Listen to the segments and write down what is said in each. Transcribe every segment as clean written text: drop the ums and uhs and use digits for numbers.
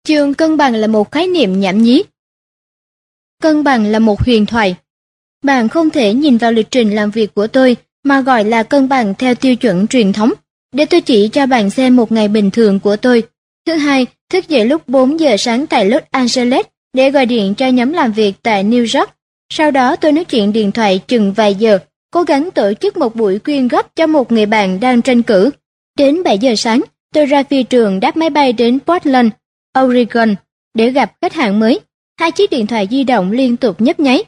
Chương cân bằng là một khái niệm nhảm nhí. Cân bằng là một huyền thoại. Bạn không thể nhìn vào lịch trình làm việc của tôi mà gọi là cân bằng theo tiêu chuẩn truyền thống. Để tôi chỉ cho bạn xem một ngày bình thường của tôi. Thứ hai, thức dậy lúc 4 giờ sáng tại Los Angeles để gọi điện cho nhóm làm việc tại New York. Sau đó tôi nói chuyện điện thoại chừng vài giờ, cố gắng tổ chức một buổi quyên góp cho một người bạn đang tranh cử. Đến 7 giờ sáng, tôi ra phi trường đáp máy bay đến Portland, Oregon để gặp khách hàng mới. 2 chiếc điện thoại di động liên tục nhấp nháy.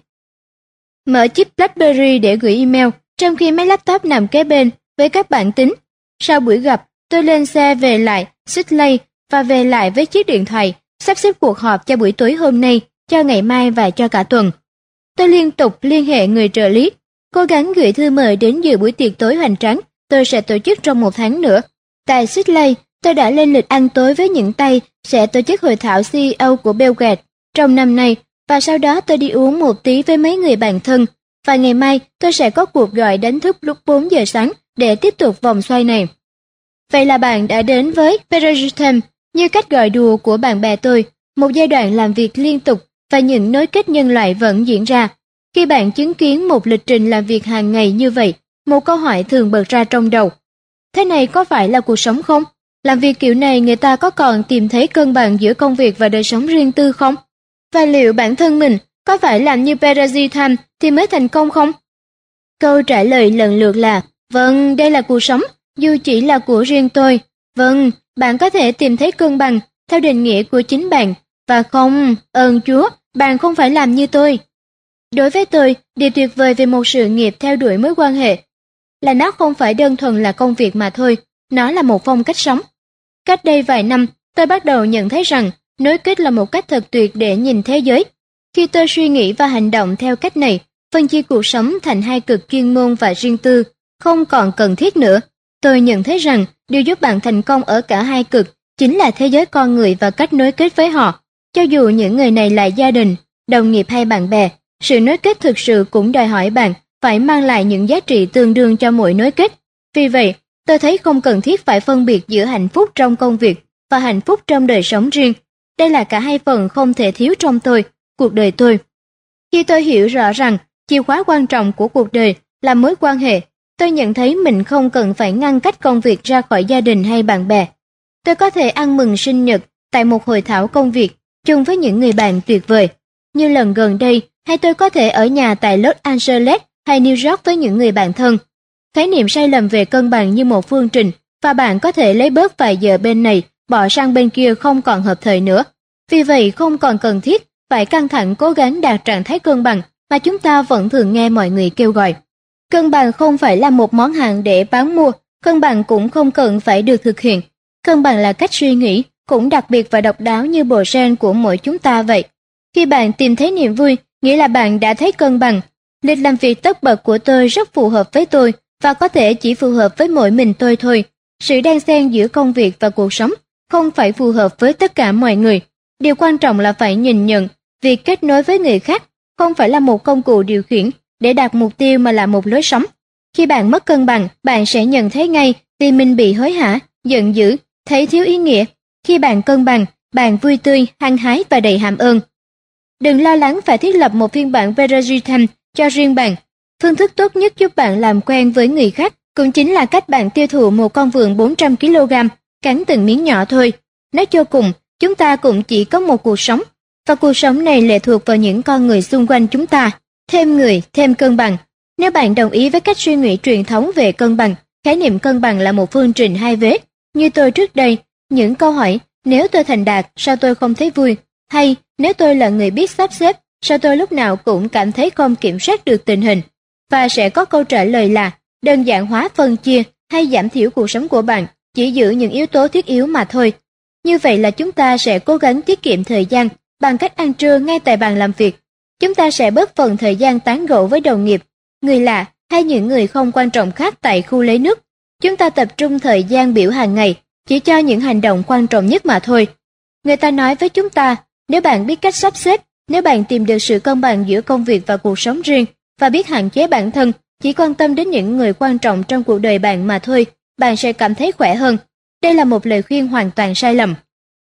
Mở chip BlackBerry để gửi email, trong khi máy laptop nằm kế bên với các bản tính. Sau buổi gặp, tôi lên xe về lại Sydney và về lại với chiếc điện thoại, sắp xếp cuộc họp cho buổi tối hôm nay, cho ngày mai và cho cả tuần. Tôi liên tục liên hệ người trợ lý, cố gắng gửi thư mời đến dự buổi tiệc tối hoành tráng tôi sẽ tổ chức trong 1 tháng nữa. Tại Sydney, tôi đã lên lịch ăn tối với những tay sẽ tổ chức hội thảo CEO của Belgrade trong năm nay, và sau đó tôi đi uống một tí với mấy người bạn thân, và ngày mai tôi sẽ có cuộc gọi đánh thức lúc 4 giờ sáng để tiếp tục vòng xoay này. Vậy là bạn đã đến với Peroxisome, như cách gọi đùa của bạn bè tôi, một giai đoạn làm việc liên tục và những nối kết nhân loại vẫn diễn ra. Khi bạn chứng kiến một lịch trình làm việc hàng ngày như vậy, một câu hỏi thường bật ra trong đầu. Thế này có phải là cuộc sống không? Làm việc kiểu này người ta có còn tìm thấy cân bằng giữa công việc và đời sống riêng tư không? Và liệu bản thân mình có phải làm như Peroxisome thì mới thành công không? Câu trả lời lần lượt là, vâng, đây là cuộc sống, dù chỉ là của riêng tôi. Vâng, bạn có thể tìm thấy cân bằng theo định nghĩa của chính bạn. Và không, ơn Chúa, bạn không phải làm như tôi. Đối với tôi, điều tuyệt vời về một sự nghiệp theo đuổi mối quan hệ là nó không phải đơn thuần là công việc mà thôi, nó là một phong cách sống. Cách đây vài năm, tôi bắt đầu nhận thấy rằng nối kết là một cách thật tuyệt để nhìn thế giới. Khi tôi suy nghĩ và hành động theo cách này, phân chia cuộc sống thành 2 cực chuyên môn và riêng tư không còn cần thiết nữa. Tôi nhận thấy rằng điều giúp bạn thành công ở cả 2 cực chính là thế giới con người và cách nối kết với họ. Cho dù những người này là gia đình, đồng nghiệp hay bạn bè, sự nối kết thực sự cũng đòi hỏi bạn phải mang lại những giá trị tương đương cho mỗi nối kết. Vì vậy, tôi thấy không cần thiết phải phân biệt giữa hạnh phúc trong công việc và hạnh phúc trong đời sống riêng. Đây là cả 2 phần không thể thiếu trong cuộc đời tôi. Khi tôi hiểu rõ rằng chìa khóa quan trọng của cuộc đời là mối quan hệ, tôi nhận thấy mình không cần phải ngăn cách công việc ra khỏi gia đình hay bạn bè. Tôi có thể ăn mừng sinh nhật tại một hội thảo công việc chung với những người bạn tuyệt vời. Như lần gần đây, hay tôi có thể ở nhà tại Los Angeles hay New York với những người bạn thân. Khái niệm sai lầm về cân bằng như một phương trình, và bạn có thể lấy bớt vài giờ bên này, bỏ sang bên kia không còn hợp thời nữa. Vì vậy không còn cần thiết phải căng thẳng cố gắng đạt trạng thái cân bằng mà chúng ta vẫn thường nghe mọi người kêu gọi. Cân bằng không phải là một món hàng để bán mua, cân bằng cũng không cần phải được thực hiện. Cân bằng là cách suy nghĩ, cũng đặc biệt và độc đáo như bộ gen của mỗi chúng ta vậy. Khi bạn tìm thấy niềm vui, nghĩa là bạn đã thấy cân bằng. Lịch làm việc tất bật của tôi rất phù hợp với tôi, và có thể chỉ phù hợp với mỗi mình tôi thôi. Sự đan xen giữa công việc và cuộc sống không phải phù hợp với tất cả mọi người. Điều quan trọng là phải nhìn nhận việc kết nối với người khác không phải là một công cụ điều khiển để đạt mục tiêu mà là một lối sống. Khi bạn mất cân bằng, bạn sẽ nhận thấy ngay vì mình bị hối hả, giận dữ, thấy thiếu ý nghĩa. Khi bạn cân bằng, bạn vui tươi, hăng hái và đầy hàm ơn. Đừng lo lắng phải thiết lập một phiên bản Peroxisome cho riêng bạn. Phương thức tốt nhất giúp bạn làm quen với người khác cũng chính là cách bạn tiêu thụ một con vườn 400 kg, cắn từng miếng nhỏ thôi. Nói cho cùng, chúng ta cũng chỉ có một cuộc sống, và cuộc sống này lệ thuộc vào những con người xung quanh chúng ta. Thêm người, thêm cân bằng. Nếu bạn đồng ý với cách suy nghĩ truyền thống về cân bằng, khái niệm cân bằng là một phương trình 2 vế. Như tôi trước đây, những câu hỏi nếu tôi thành đạt, sao tôi không thấy vui? Hay nếu tôi là người biết sắp xếp, sao tôi lúc nào cũng cảm thấy không kiểm soát được tình hình? Và sẽ có câu trả lời là đơn giản hóa phân chia hay giảm thiểu cuộc sống của bạn, chỉ giữ những yếu tố thiết yếu mà thôi. Như vậy là chúng ta sẽ cố gắng tiết kiệm thời gian bằng cách ăn trưa ngay tại bàn làm việc. Chúng ta sẽ bớt phần thời gian tán gẫu với đồng nghiệp, người lạ hay những người không quan trọng khác tại khu lấy nước. Chúng ta tập trung thời gian biểu hàng ngày chỉ cho những hành động quan trọng nhất mà thôi. Người ta nói với chúng ta, nếu bạn biết cách sắp xếp, nếu bạn tìm được sự cân bằng giữa công việc và cuộc sống riêng, và biết hạn chế bản thân, chỉ quan tâm đến những người quan trọng trong cuộc đời bạn mà thôi, bạn sẽ cảm thấy khỏe hơn. Đây là một lời khuyên hoàn toàn sai lầm.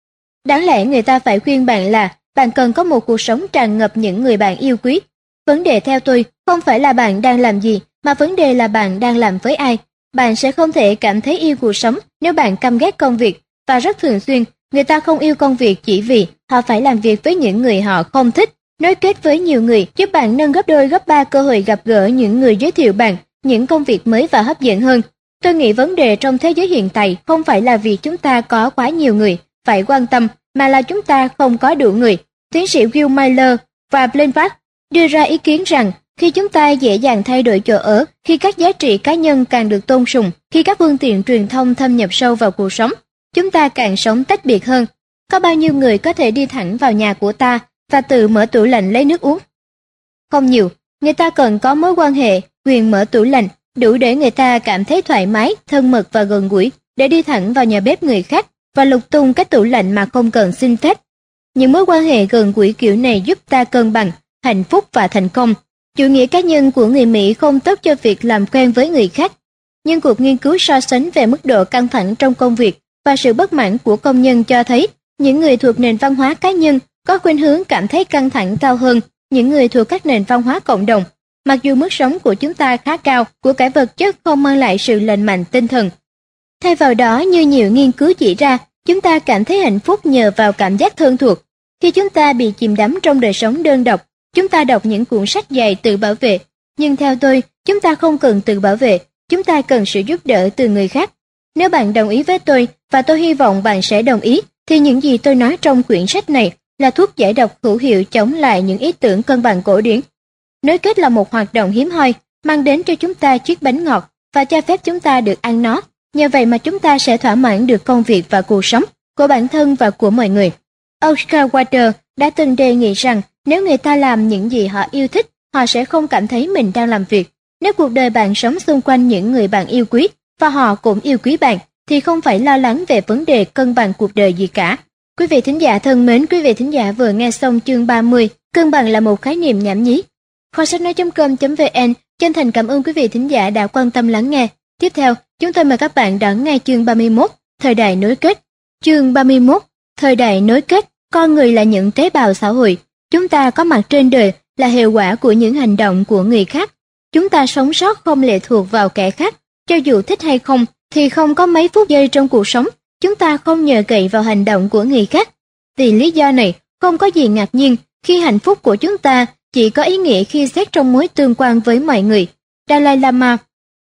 Đáng lẽ người ta phải khuyên bạn là bạn cần có một cuộc sống tràn ngập những người bạn yêu quý. Vấn đề theo tôi không phải là bạn đang làm gì, mà vấn đề là bạn đang làm với ai. Bạn sẽ không thể cảm thấy yêu cuộc sống nếu bạn căm ghét công việc, và rất thường xuyên, người ta không yêu công việc chỉ vì họ phải làm việc với những người họ không thích. Nối kết với nhiều người giúp bạn nâng gấp đôi gấp ba cơ hội gặp gỡ những người giới thiệu bạn những công việc mới và hấp dẫn hơn. Tôi nghĩ vấn đề trong thế giới hiện tại không phải là vì chúng ta có quá nhiều người phải quan tâm, mà là chúng ta không có đủ người. Tiến sĩ Will Miller và Blanchard đưa ra ý kiến rằng khi chúng ta dễ dàng thay đổi chỗ ở, khi các giá trị cá nhân càng được tôn sùng, khi các phương tiện truyền thông thâm nhập sâu vào cuộc sống, chúng ta càng sống tách biệt hơn. Có bao nhiêu người có thể đi thẳng vào nhà của ta và tự mở tủ lạnh lấy nước uống? Không nhiều. Người ta cần có mối quan hệ, quyền mở tủ lạnh, đủ để người ta cảm thấy thoải mái, thân mật và gần gũi, để đi thẳng vào nhà bếp người khác và lục tung cái tủ lạnh mà không cần xin phép. Những mối quan hệ gần gũi kiểu này giúp ta cân bằng, hạnh phúc và thành công. Chủ nghĩa cá nhân của người Mỹ không tốt cho việc làm quen với người khác, nhưng cuộc nghiên cứu so sánh về mức độ căng thẳng trong công việc và sự bất mãn của công nhân cho thấy những người thuộc nền văn hóa cá nhân có khuynh hướng cảm thấy căng thẳng cao hơn những người thuộc các nền văn hóa cộng đồng. Mặc dù mức sống của chúng ta khá cao, của cải vật chất không mang lại sự lành mạnh tinh thần. Thay vào đó, như nhiều nghiên cứu chỉ ra, chúng ta cảm thấy hạnh phúc nhờ vào cảm giác thân thuộc. Khi chúng ta bị chìm đắm trong đời sống đơn độc, chúng ta đọc những cuốn sách dày tự bảo vệ. Nhưng theo tôi, chúng ta không cần tự bảo vệ, chúng ta cần sự giúp đỡ từ người khác. Nếu bạn đồng ý với tôi, và tôi hy vọng bạn sẽ đồng ý, thì những gì tôi nói trong quyển sách này là thuốc giải độc hữu hiệu chống lại những ý tưởng cân bằng cổ điển. Nối kết là một hoạt động hiếm hoi, mang đến cho chúng ta chiếc bánh ngọt và cho phép chúng ta được ăn nó. Nhờ vậy mà chúng ta sẽ thỏa mãn được công việc và cuộc sống của bản thân và của mọi người. Oscar Wilde đã từng đề nghị rằng nếu người ta làm những gì họ yêu thích, họ sẽ không cảm thấy mình đang làm việc. Nếu cuộc đời bạn sống xung quanh những người bạn yêu quý và họ cũng yêu quý bạn, thì không phải lo lắng về vấn đề cân bằng cuộc đời gì cả. Quý vị thính giả thân mến, quý vị thính giả vừa nghe xong chương 30, cân bằng là một khái niệm nhảm nhí. Kho sách nói.com.vn chân thành cảm ơn quý vị thính giả đã quan tâm lắng nghe. Tiếp theo, chúng tôi mời các bạn đón nghe chương 31, thời đại nối kết. Chương 31, thời đại nối kết. Con người là những tế bào xã hội. Chúng ta có mặt trên đời là hệ quả của những hành động của người khác. Chúng ta sống sót không lệ thuộc vào kẻ khác, cho dù thích hay không, thì không có mấy phút giây trong cuộc sống chúng ta không nhờ cậy vào hành động của người khác. Vì lý do này, không có gì ngạc nhiên khi hạnh phúc của chúng ta chỉ có ý nghĩa khi xét trong mối tương quan với mọi người. Dalai Lama.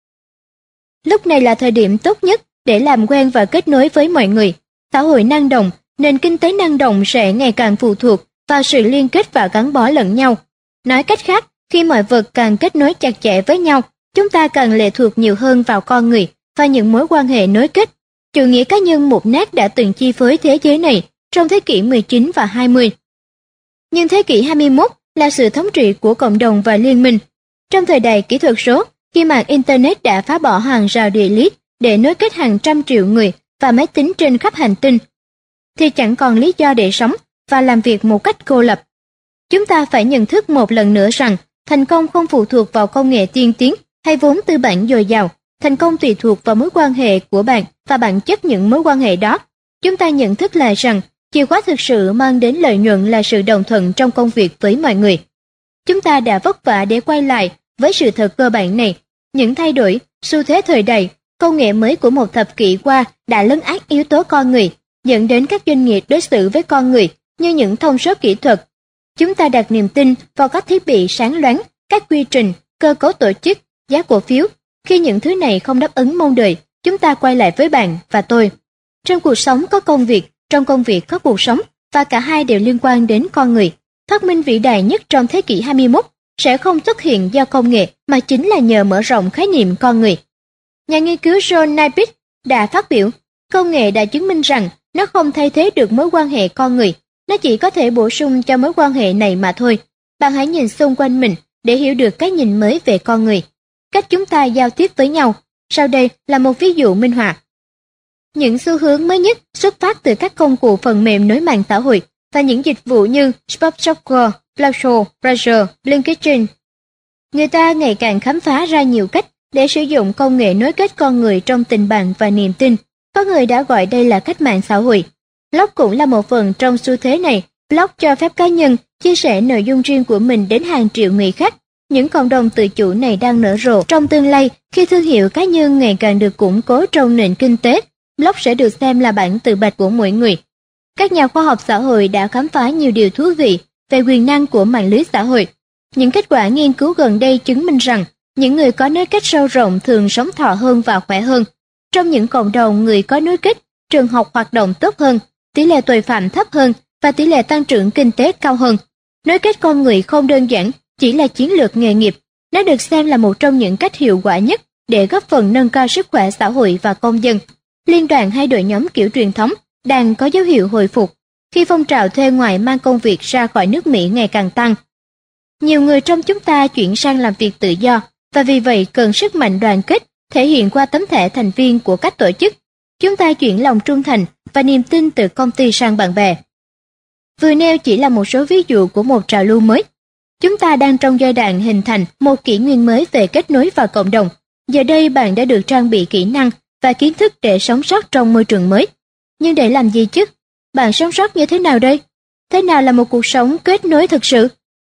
Lúc này là thời điểm tốt nhất để làm quen và kết nối với mọi người. Xã hội năng động, nền kinh tế năng động sẽ ngày càng phụ thuộc vào sự liên kết và gắn bó lẫn nhau. Nói cách khác, khi mọi vật càng kết nối chặt chẽ với nhau, chúng ta càng lệ thuộc nhiều hơn vào con người và những mối quan hệ nối kết. Chủ nghĩa cá nhân mục nát đã từng chi phối thế giới này trong thế kỷ 19 và 20. Nhưng thế kỷ 21 là sự thống trị của cộng đồng và liên minh. Trong thời đại kỹ thuật số, khi mạng Internet đã phá bỏ hàng rào địa lý để nối kết hàng trăm triệu người và máy tính trên khắp hành tinh, thì chẳng còn lý do để sống và làm việc một cách cô lập. Chúng ta phải nhận thức một lần nữa rằng thành công không phụ thuộc vào công nghệ tiên tiến hay vốn tư bản dồi dào. Thành công tùy thuộc vào mối quan hệ của bạn và bản chất những mối quan hệ đó. Chúng ta nhận thức lại rằng chìa khóa thực sự mang đến lợi nhuận là sự đồng thuận trong công việc với mọi người. Chúng ta đã vất vả để quay lại với sự thật cơ bản này. Những thay đổi, xu thế thời đại, công nghệ mới của một thập kỷ qua đã lấn át yếu tố con người, dẫn đến các doanh nghiệp đối xử với con người như những thông số kỹ thuật. Chúng ta đặt niềm tin vào các thiết bị sáng loáng, các quy trình, cơ cấu tổ chức, giá cổ phiếu. Khi những thứ này không đáp ứng mong đợi, chúng ta quay lại với bạn và tôi. Trong cuộc sống có công việc, trong công việc có cuộc sống, và cả hai đều liên quan đến con người. Phát minh vĩ đại nhất trong thế kỷ 21 sẽ không xuất hiện do công nghệ, mà chính là nhờ mở rộng khái niệm con người. Nhà nghiên cứu John Naisbitt đã phát biểu, công nghệ đã chứng minh rằng nó không thay thế được mối quan hệ con người, nó chỉ có thể bổ sung cho mối quan hệ này mà thôi. Bạn hãy nhìn xung quanh mình để hiểu được cái nhìn mới về con người. Cách chúng ta giao tiếp với nhau. Sau đây là một ví dụ minh họa. Những xu hướng mới nhất xuất phát từ các công cụ phần mềm nối mạng xã hội và những dịch vụ như Spotshopper, Blogshop, Browser, LinkedIn. Người ta ngày càng khám phá ra nhiều cách để sử dụng công nghệ nối kết con người trong tình bạn và niềm tin. Có người đã gọi đây là cách mạng xã hội. Blog cũng là một phần trong xu thế này. Blog cho phép cá nhân chia sẻ nội dung riêng của mình đến hàng triệu người khác. Những cộng đồng tự chủ này đang nở rộ trong tương lai khi thương hiệu cá nhân ngày càng được củng cố trong nền kinh tế. Blog sẽ được xem là bản tự bạch của mỗi người. Các nhà khoa học xã hội đã khám phá nhiều điều thú vị về quyền năng của mạng lưới xã hội. Những kết quả nghiên cứu gần đây chứng minh rằng những người có nối kết sâu rộng thường sống thọ hơn và khỏe hơn. Trong những cộng đồng người có nối kết, trường học hoạt động tốt hơn, tỷ lệ tội phạm thấp hơn và tỷ lệ tăng trưởng kinh tế cao hơn. Nối kết con người không đơn giản chỉ là chiến lược nghề nghiệp, nó được xem là một trong những cách hiệu quả nhất để góp phần nâng cao sức khỏe xã hội và công dân. Liên đoàn hay đội nhóm kiểu truyền thống đang có dấu hiệu hồi phục khi phong trào thuê ngoài mang công việc ra khỏi nước Mỹ ngày càng tăng. Nhiều người trong chúng ta chuyển sang làm việc tự do và vì vậy cần sức mạnh đoàn kết thể hiện qua tấm thẻ thành viên của các tổ chức. Chúng ta chuyển lòng trung thành và niềm tin từ công ty sang bạn bè. Vừa nêu chỉ là một số ví dụ của một trào lưu mới. Chúng ta đang trong giai đoạn hình thành một kỷ nguyên mới về kết nối và cộng đồng. Giờ đây bạn đã được trang bị kỹ năng và kiến thức để sống sót trong môi trường mới. Nhưng để làm gì chứ? Bạn sống sót như thế nào đây? Thế nào là một cuộc sống kết nối thực sự?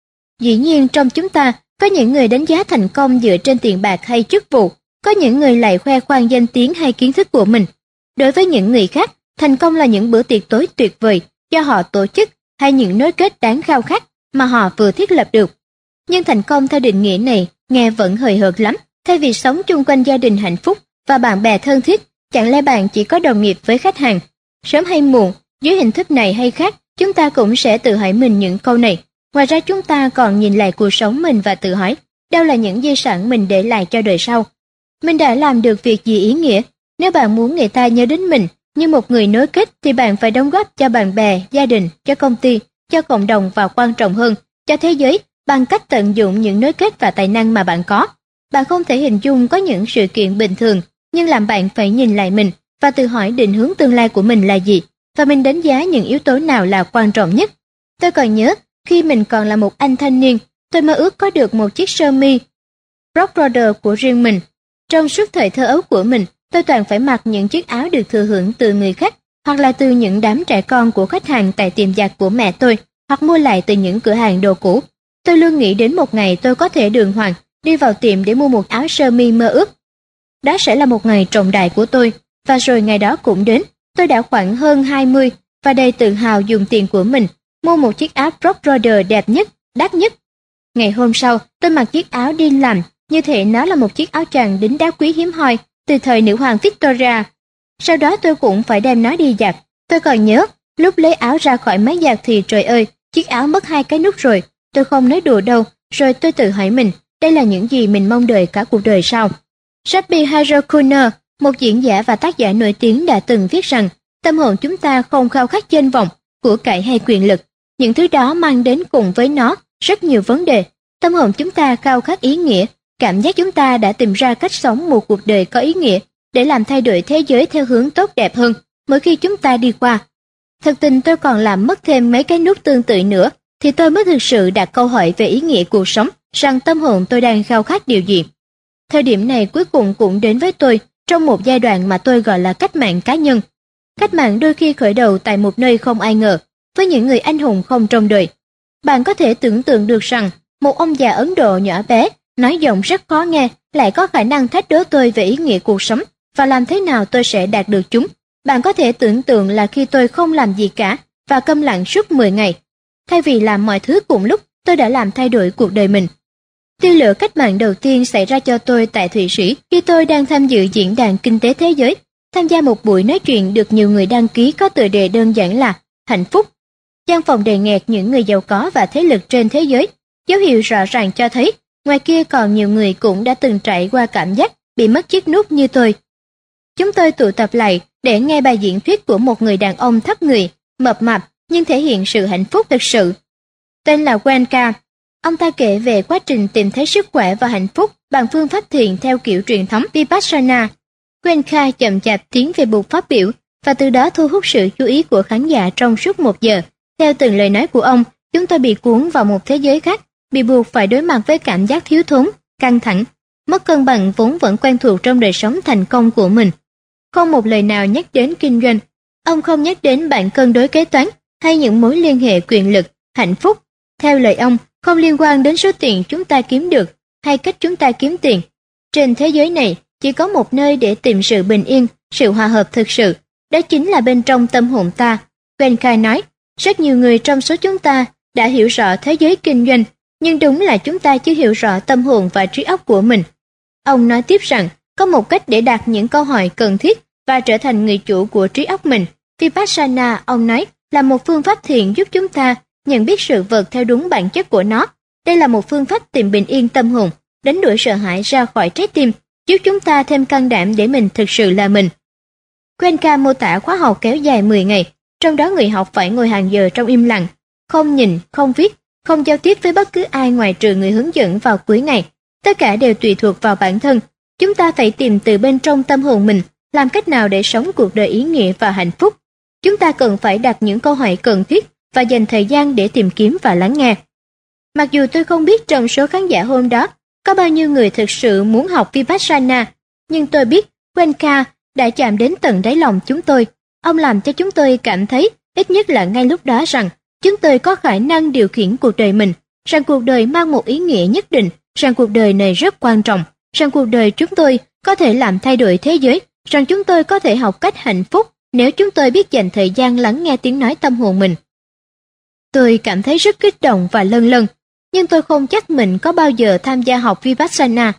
Dĩ nhiên trong chúng ta có những người đánh giá thành công dựa trên tiền bạc hay chức vụ, có những người lại khoe khoang danh tiếng hay kiến thức của mình. Đối với những người khác, thành công là những bữa tiệc tối tuyệt vời do họ tổ chức hay những nối kết đáng khao khát mà họ vừa thiết lập được. Nhưng thành công theo định nghĩa này nghe vẫn hời hợt lắm. Thay vì sống chung quanh gia đình hạnh phúc và bạn bè thân thiết, chẳng lẽ bạn chỉ có đồng nghiệp với khách hàng? Sớm hay muộn, dưới hình thức này hay khác, chúng ta cũng sẽ tự hỏi mình những câu này. Ngoài ra chúng ta còn nhìn lại cuộc sống mình và tự hỏi, đâu là những di sản mình để lại cho đời sau? Mình đã làm được việc gì ý nghĩa? Nếu bạn muốn người ta nhớ đến mình như một người nối kết thì bạn phải đóng góp cho bạn bè, gia đình, cho công ty, cho cộng đồng và quan trọng hơn, cho thế giới bằng cách tận dụng những nối kết và tài năng mà bạn có. Bạn không thể hình dung có những sự kiện bình thường, nhưng làm bạn phải nhìn lại mình và tự hỏi định hướng tương lai của mình là gì, và mình đánh giá những yếu tố nào là quan trọng nhất. Tôi còn nhớ, khi mình còn là một anh thanh niên, tôi mơ ước có được một chiếc sơ mi Brooks của riêng mình. Trong suốt thời thơ ấu của mình, tôi toàn phải mặc những chiếc áo được thừa hưởng từ người khác, hoặc là từ những đám trẻ con của khách hàng tại tiệm giặt của mẹ tôi, hoặc mua lại từ những cửa hàng đồ cũ. Tôi luôn nghĩ đến một ngày tôi có thể đường hoàng đi vào tiệm để mua một áo sơ mi mơ ước. Đó sẽ là một ngày trọng đại của tôi, và rồi ngày đó cũng đến. Tôi đã khoảng hơn 20 và đầy tự hào dùng tiền của mình mua một chiếc áo Brooks đẹp nhất, đắt nhất. Ngày hôm sau, tôi mặc chiếc áo đi làm, như thể nó là một chiếc áo choàng đính đá quý hiếm hoi từ thời nữ hoàng Victoria. Sau đó tôi cũng phải đem nó đi giặt. Tôi còn nhớ, lúc lấy áo ra khỏi máy giặt thì trời ơi, chiếc áo mất 2 cái nút rồi. Tôi không nói đùa đâu, rồi tôi tự hỏi mình, đây là những gì mình mong đợi cả cuộc đời sao? Rabbi Harokuner, một diễn giả và tác giả nổi tiếng đã từng viết rằng, tâm hồn chúng ta không khao khát danh vọng, của cải hay quyền lực. Những thứ đó mang đến cùng với nó rất nhiều vấn đề. Tâm hồn chúng ta khao khát ý nghĩa, cảm giác chúng ta đã tìm ra cách sống một cuộc đời có ý nghĩa để làm thay đổi thế giới theo hướng tốt đẹp hơn mỗi khi chúng ta đi qua. Thực tình tôi còn làm mất thêm mấy cái nút tương tự nữa, thì tôi mới thực sự đặt câu hỏi về ý nghĩa cuộc sống, rằng tâm hồn tôi đang khao khát điều gì. Thời điểm này cuối cùng cũng đến với tôi trong một giai đoạn mà tôi gọi là cách mạng cá nhân. Cách mạng đôi khi khởi đầu tại một nơi không ai ngờ, với những người anh hùng không trông đợi. Bạn có thể tưởng tượng được rằng một ông già Ấn Độ nhỏ bé, nói giọng rất khó nghe, lại có khả năng thách đố tôi về ý nghĩa cuộc sống và làm thế nào tôi sẽ đạt được chúng. Bạn có thể tưởng tượng là khi tôi không làm gì cả và câm lặng suốt 10 ngày, thay vì làm mọi thứ cùng lúc, tôi đã làm thay đổi cuộc đời mình. Tia lửa cách mạng đầu tiên xảy ra cho tôi tại Thụy Sĩ khi tôi đang tham dự diễn đàn kinh tế thế giới, tham gia một buổi nói chuyện được nhiều người đăng ký có tựa đề đơn giản là hạnh phúc. Gian phòng đầy nghẹt những người giàu có và thế lực trên thế giới, dấu hiệu rõ ràng cho thấy ngoài kia còn nhiều người cũng đã từng trải qua cảm giác bị mất chiếc nút như tôi. Chúng tôi tụ tập lại để nghe bài diễn thuyết của một người đàn ông thấp người, mập mạp nhưng thể hiện sự hạnh phúc thực sự. Tên là Wenka. Ông ta kể về quá trình tìm thấy sức khỏe và hạnh phúc bằng phương pháp thiền theo kiểu truyền thống Vipassana. Wenka chậm chạp tiến về bục phát biểu và từ đó thu hút sự chú ý của khán giả trong suốt 1 giờ. Theo từng lời nói của ông, chúng tôi bị cuốn vào một thế giới khác, bị buộc phải đối mặt với cảm giác thiếu thốn, căng thẳng, mất cân bằng vốn vẫn quen thuộc trong đời sống thành công của mình. Không một lời nào nhắc đến kinh doanh. Ông không nhắc đến bạn cân đối kế toán hay những mối liên hệ quyền lực, hạnh phúc. Theo lời ông, không liên quan đến số tiền chúng ta kiếm được hay cách chúng ta kiếm tiền. Trên thế giới này, chỉ có một nơi để tìm sự bình yên, sự hòa hợp thực sự, đó chính là bên trong tâm hồn ta. Wenkai nói, rất nhiều người trong số chúng ta đã hiểu rõ thế giới kinh doanh, nhưng đúng là chúng ta chưa hiểu rõ tâm hồn và trí óc của mình. Ông nói tiếp rằng, có một cách để đặt những câu hỏi cần thiết và trở thành người chủ của trí óc mình. Vipassana, ông nói, là một phương pháp thiền giúp chúng ta nhận biết sự vật theo đúng bản chất của nó. Đây là một phương pháp tìm bình yên tâm hồn, đánh đuổi sợ hãi ra khỏi trái tim, giúp chúng ta thêm can đảm để mình thực sự là mình. Cuenca mô tả khóa học kéo dài 10 ngày, trong đó người học phải ngồi hàng giờ trong im lặng, không nhìn, không viết, không giao tiếp với bất cứ ai ngoài trừ người hướng dẫn vào cuối ngày. Tất cả đều tùy thuộc vào bản thân. Chúng ta phải tìm từ bên trong tâm hồn mình, làm cách nào để sống cuộc đời ý nghĩa và hạnh phúc. Chúng ta cần phải đặt những câu hỏi cần thiết và dành thời gian để tìm kiếm và lắng nghe. Mặc dù tôi không biết trong số khán giả hôm đó có bao nhiêu người thực sự muốn học Vipassana, nhưng tôi biết Wenka đã chạm đến tận đáy lòng chúng tôi. Ông làm cho chúng tôi cảm thấy, ít nhất là ngay lúc đó, rằng chúng tôi có khả năng điều khiển cuộc đời mình, rằng cuộc đời mang một ý nghĩa nhất định, rằng cuộc đời này rất quan trọng, rằng cuộc đời chúng tôi có thể làm thay đổi thế giới, rằng chúng tôi có thể học cách hạnh phúc nếu chúng tôi biết dành thời gian lắng nghe tiếng nói tâm hồn mình. Tôi cảm thấy rất kích động và lâng lâng, nhưng tôi không chắc mình có bao giờ tham gia học Vipassana.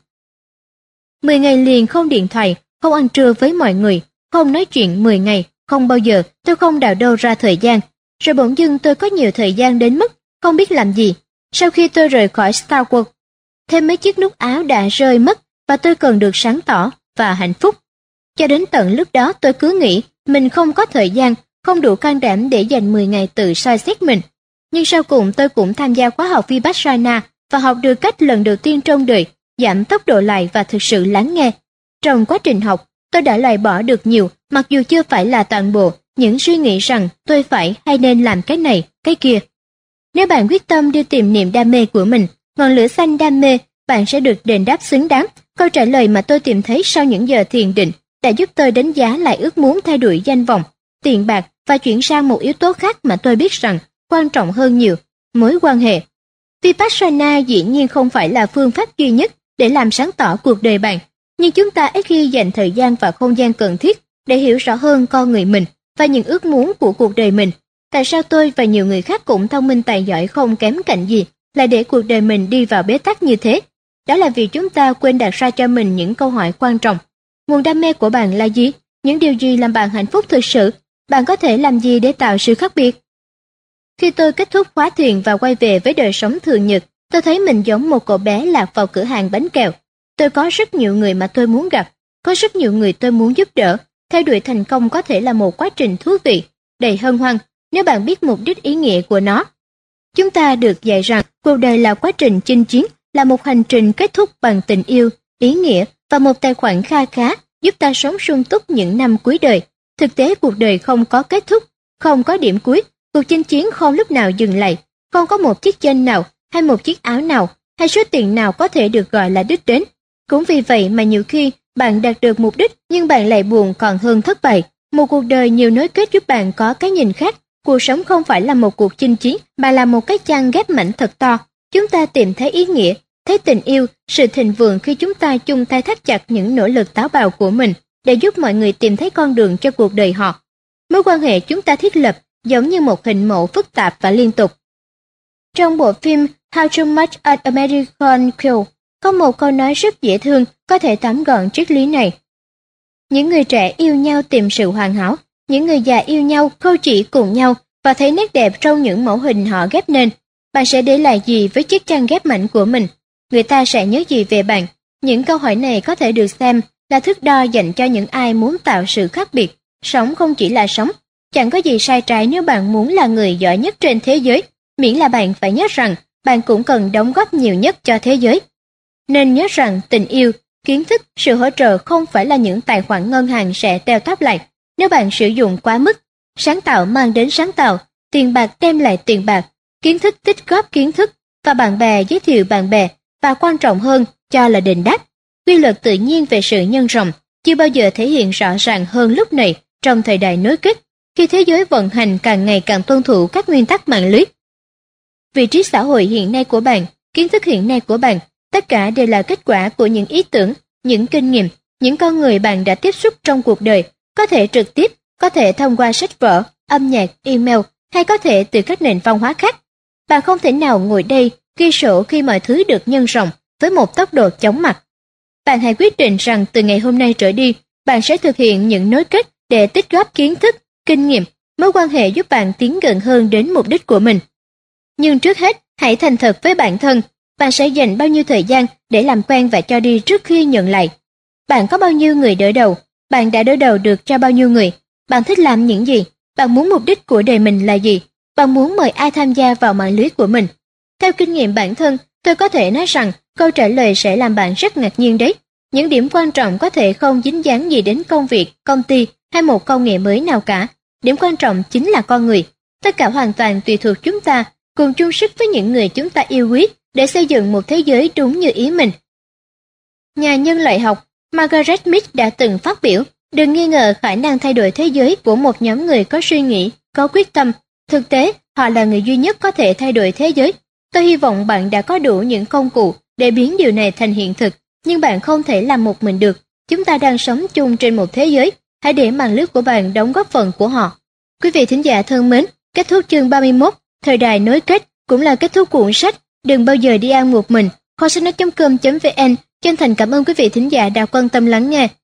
10 ngày liền không điện thoại, không ăn trưa với mọi người, không nói chuyện 10 ngày, không bao giờ tôi không đào đâu ra thời gian. Rồi bỗng dưng tôi có nhiều thời gian đến mức không biết làm gì. Sau khi tôi rời khỏi Starbucks, thêm mấy chiếc nút áo đã rơi mất và tôi cần được sáng tỏ và hạnh phúc. Cho đến tận lúc đó tôi cứ nghĩ mình không có thời gian, không đủ can đảm để dành 10 ngày tự soi xét mình. Nhưng sau cùng tôi cũng tham gia khóa học Vipassana và học được cách lần đầu tiên trong đời giảm tốc độ lại và thực sự lắng nghe. Trong quá trình học, tôi đã loại bỏ được nhiều, mặc dù chưa phải là toàn bộ, những suy nghĩ rằng tôi phải hay nên làm cái này, cái kia. Nếu bạn quyết tâm đi tìm niềm đam mê của mình, ngọn lửa xanh đam mê, bạn sẽ được đền đáp xứng đáng. Câu trả lời mà tôi tìm thấy sau những giờ thiền định đã giúp tôi đánh giá lại ước muốn thay đổi danh vọng, tiền bạc và chuyển sang một yếu tố khác mà tôi biết rằng quan trọng hơn nhiều, mối quan hệ. Vipassana dĩ nhiên không phải là phương pháp duy nhất để làm sáng tỏ cuộc đời bạn, nhưng chúng ta ít khi dành thời gian và không gian cần thiết để hiểu rõ hơn con người mình và những ước muốn của cuộc đời mình. Tại sao tôi và nhiều người khác cũng thông minh tài giỏi không kém cạnh gì lại để cuộc đời mình đi vào bế tắc như thế? Đó là vì chúng ta quên đặt ra cho mình những câu hỏi quan trọng. Nguồn đam mê của bạn là gì? Những điều gì làm bạn hạnh phúc thực sự? Bạn có thể làm gì để tạo sự khác biệt? Khi tôi kết thúc khóa thiền và quay về với đời sống thường nhật, tôi thấy mình giống một cậu bé lạc vào cửa hàng bánh kẹo. Tôi có rất nhiều người mà tôi muốn gặp, có rất nhiều người tôi muốn giúp đỡ. Theo đuổi thành công có thể là một quá trình thú vị, đầy hân hoan, nếu bạn biết mục đích ý nghĩa của nó. Chúng ta được dạy rằng cuộc đời là quá trình chinh chiến, là một hành trình kết thúc bằng tình yêu, ý nghĩa và một tài khoản kha khá giúp ta sống sung túc những năm cuối đời. Thực tế cuộc đời không có kết thúc, không có điểm cuối, cuộc chinh chiến không lúc nào dừng lại, không có một chiếc chân nào hay một chiếc áo nào hay số tiền nào có thể được gọi là đích đến. Cũng vì vậy mà nhiều khi bạn đạt được mục đích nhưng bạn lại buồn còn hơn thất bại. Một cuộc đời nhiều nối kết giúp bạn có cái nhìn khác. Cuộc sống không phải là một cuộc chinh chiến mà là một cái chăn ghép mảnh thật to. Chúng ta tìm thấy ý nghĩa, thấy tình yêu, sự thịnh vượng khi chúng ta chung tay thắt chặt những nỗ lực táo bạo của mình để giúp mọi người tìm thấy con đường cho cuộc đời họ. Mối quan hệ chúng ta thiết lập giống như một hình mẫu phức tạp và liên tục. Trong bộ phim How to Match an American Girl, có một câu nói rất dễ thương có thể tóm gọn triết lý này. Những người trẻ yêu nhau tìm sự hoàn hảo, những người già yêu nhau khâu chỉ cùng nhau và thấy nét đẹp trong những mẫu hình họ ghép nên. Bạn sẽ để lại gì với chiếc chăn ghép mảnh của mình? Người ta sẽ nhớ gì về bạn? Những câu hỏi này có thể được xem là thước đo dành cho những ai muốn tạo sự khác biệt. Sống không chỉ là sống. Chẳng có gì sai trái nếu bạn muốn là người giỏi nhất trên thế giới, miễn là bạn phải nhớ rằng bạn cũng cần đóng góp nhiều nhất cho thế giới. Nên nhớ rằng tình yêu, kiến thức, sự hỗ trợ không phải là những tài khoản ngân hàng sẽ teo tóp lại nếu bạn sử dụng quá mức. Sáng tạo mang đến sáng tạo, tiền bạc đem lại tiền bạc, kiến thức tích góp kiến thức và bạn bè giới thiệu bạn bè, và quan trọng hơn cho là đền đáp. Quy luật tự nhiên về sự nhân rộng chưa bao giờ thể hiện rõ ràng hơn lúc này trong thời đại nối kết. khi thế giới vận hành càng ngày càng tuân thủ các nguyên tắc mạng lưới. Vị trí xã hội hiện nay của bạn, kiến thức hiện nay của bạn, tất cả đều là kết quả của những ý tưởng, những kinh nghiệm, những con người bạn đã tiếp xúc trong cuộc đời, có thể trực tiếp, có thể thông qua sách vở, âm nhạc, email, hay có thể từ các nền văn hóa khác. Bạn không thể nào ngồi đây ghi sổ khi mọi thứ được nhân rộng với một tốc độ chóng mặt. Bạn hãy quyết định rằng từ ngày hôm nay trở đi, bạn sẽ thực hiện những nối kết để tích góp kiến thức, kinh nghiệm, mối quan hệ giúp bạn tiến gần hơn đến mục đích của mình. Nhưng trước hết, hãy thành thật với bản thân, bạn sẽ dành bao nhiêu thời gian để làm quen và cho đi trước khi nhận lại. Bạn có bao nhiêu người đỡ đầu, bạn đã đỡ đầu được cho bao nhiêu người, bạn thích làm những gì, bạn muốn mục đích của đời mình là gì, bạn muốn mời ai tham gia vào mạng lưới của mình. Theo kinh nghiệm bản thân, tôi có thể nói rằng câu trả lời sẽ làm bạn rất ngạc nhiên đấy. Những điểm quan trọng có thể không dính dáng gì đến công việc, công ty hay một công nghệ mới nào cả. Điểm quan trọng chính là con người. Tất cả hoàn toàn tùy thuộc chúng ta, cùng chung sức với những người chúng ta yêu quý để xây dựng một thế giới đúng như ý mình. Nhà nhân loại học Margaret Mead đã từng phát biểu, đừng nghi ngờ khả năng thay đổi thế giới của một nhóm người có suy nghĩ, có quyết tâm. Thực tế, họ là người duy nhất có thể thay đổi thế giới. Tôi hy vọng bạn đã có đủ những công cụ để biến điều này thành hiện thực, nhưng bạn không thể làm một mình được. Chúng ta đang sống chung trên một thế giới, hãy để mạng lưới của bạn đóng góp phần của họ. Quý vị thính giả thân mến, kết thúc chương 31, thời đại nối kết, cũng là kết thúc cuốn sách Đừng bao giờ đi ăn một mình. Kho sách nói.com.vn chân thành cảm ơn quý vị thính giả đã quan tâm lắng nghe.